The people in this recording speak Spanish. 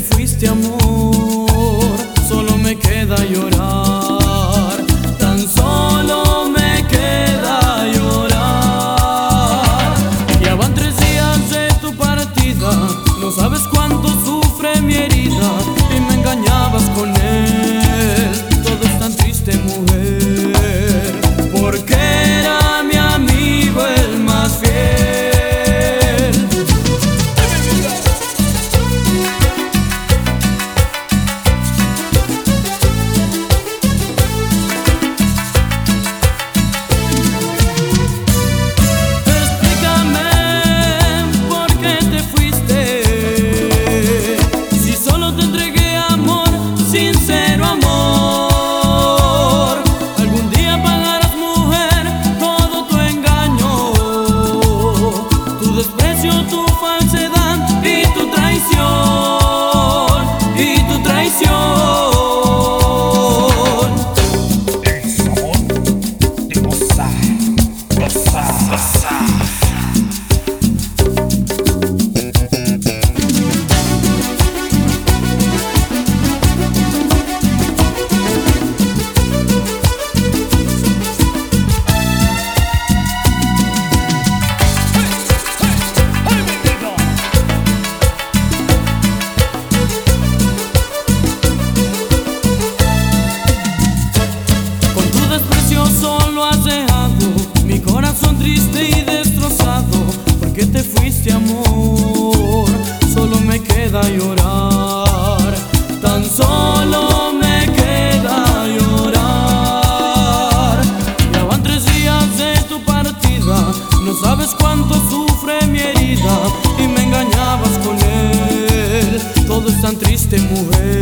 fuiste, amor, solo me queda llorar, tan solo me queda llorar. Ya van 3 días de tu partida, no sabes cuánto sufre mi herida, y me engañabas con él. Todo es tan triste, mujer, porque era mi amigo el más fiel. Tu falsedad y tu traición, y tu traición. El sabor de gozar, gozar, gozar. Solo has dejado mi corazón triste y destrozado, porque te fuiste, amor, solo me queda llorar, tan solo me queda llorar. Ya van 3 días de tu partida, no sabes cuánto sufre mi herida, y me engañabas con él. Todo es tan triste, mujer,